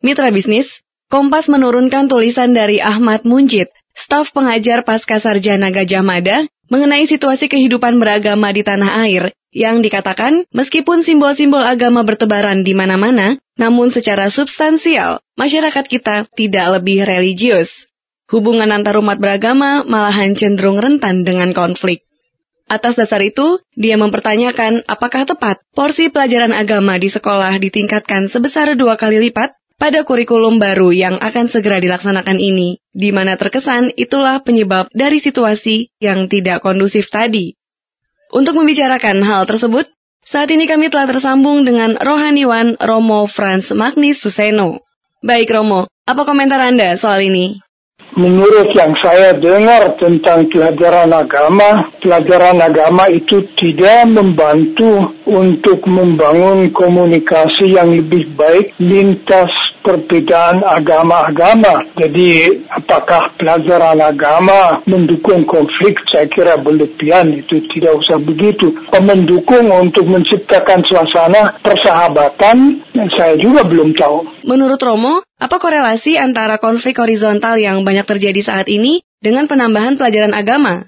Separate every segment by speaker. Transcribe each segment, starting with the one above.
Speaker 1: Mitra bisnis, Kompas menurunkan tulisan dari Ahmad Munjid, staf pengajar Pascasarjana Gadjah Mada, mengenai situasi kehidupan beragama di tanah air, yang dikatakan meskipun simbol-simbol agama bertebaran di mana-mana, namun secara substansial, masyarakat kita tidak lebih religius. Hubungan antar umat beragama malahan cenderung rentan dengan konflik. Atas dasar itu, dia mempertanyakan apakah tepat porsi pelajaran agama di sekolah ditingkatkan sebesar 2 kali lipat pada kurikulum baru yang akan segera dilaksanakan ini, di mana terkesan itulah penyebab dari situasi yang tidak kondusif tadi. Untuk membicarakan hal tersebut, saat ini kami telah tersambung dengan Rohaniwan Romo Frans Magnis Suseno. Baik Romo, apa komentar Anda soal ini?
Speaker 2: Menurut yang saya dengar tentang pelajaran agama itu tidak membantu untuk membangun komunikasi yang lebih baik lintas perbedaan agama-agama. Jadi apakah pelajaran agama mendukung konflik? Saya kira berlebihan, itu tidak usah begitu. Mendukung untuk menciptakan suasana persahabatan, saya juga belum tahu.
Speaker 1: Menurut Romo, apa korelasi antara konflik horizontal yang banyak terjadi saat ini dengan penambahan pelajaran agama?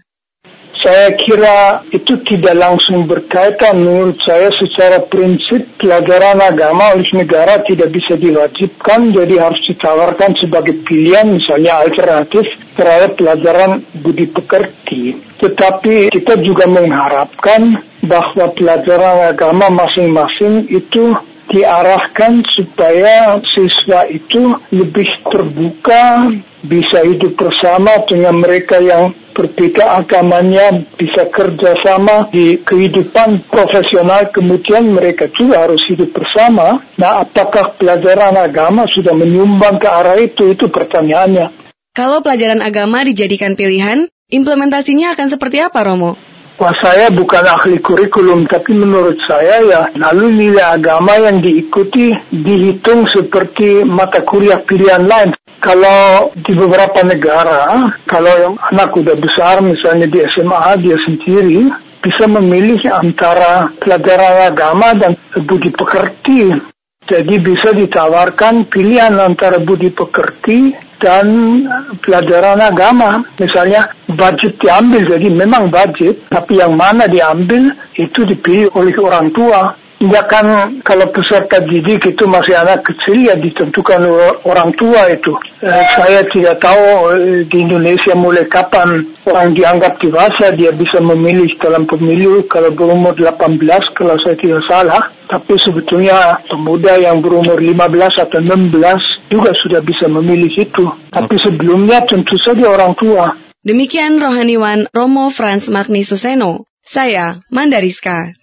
Speaker 2: Saya kira itu tidak langsung berkaitan. Menurut saya secara prinsip pelajaran agama oleh negara tidak bisa diwajibkan, jadi harus ditawarkan sebagai pilihan, misalnya alternatif terhadap pelajaran budi pekerti. Tetapi kita juga mengharapkan bahwa pelajaran agama masing-masing itu diarahkan supaya siswa itu lebih terbuka, bisa hidup bersama dengan mereka yang berbeda agamanya, bisa kerjasama di kehidupan profesional, kemudian mereka juga harus hidup bersama. Nah, apakah pelajaran agama sudah menyumbang ke arah itu pertanyaannya.
Speaker 1: Kalau pelajaran agama dijadikan pilihan, implementasinya akan seperti apa, Romo?
Speaker 2: Wah, saya bukan ahli kurikulum, tapi menurut saya lalu nilai agama yang diikuti dihitung seperti mata kuliah pilihan lain. Kalau di beberapa negara, kalau anak udah besar, misalnya di SMA, dia sendiri bisa memilih antara pelajaran agama dan budi pekerti. Jadi bisa ditawarkan pilihan antara budi pekerti dan pelajaran agama. Misalnya budget diambil, jadi memang budget, tapi yang mana diambil itu dipilih oleh orang tua. Ya kan, kalau peserta didik itu masih anak kecil, ya ditentukan orang tua itu. Saya tidak tahu di Indonesia mulai kapan orang dianggap dewasa, dia bisa memilih dalam pemilu kalau berumur 18, kalau saya tidak salah. Tapi sebetulnya pemuda yang berumur 15 atau 16 juga sudah bisa memilih itu. Tapi sebelumnya tentu saja orang tua.
Speaker 1: Demikian Rohaniwan Romo Frans Magnis Suseno. Saya, Mandariska.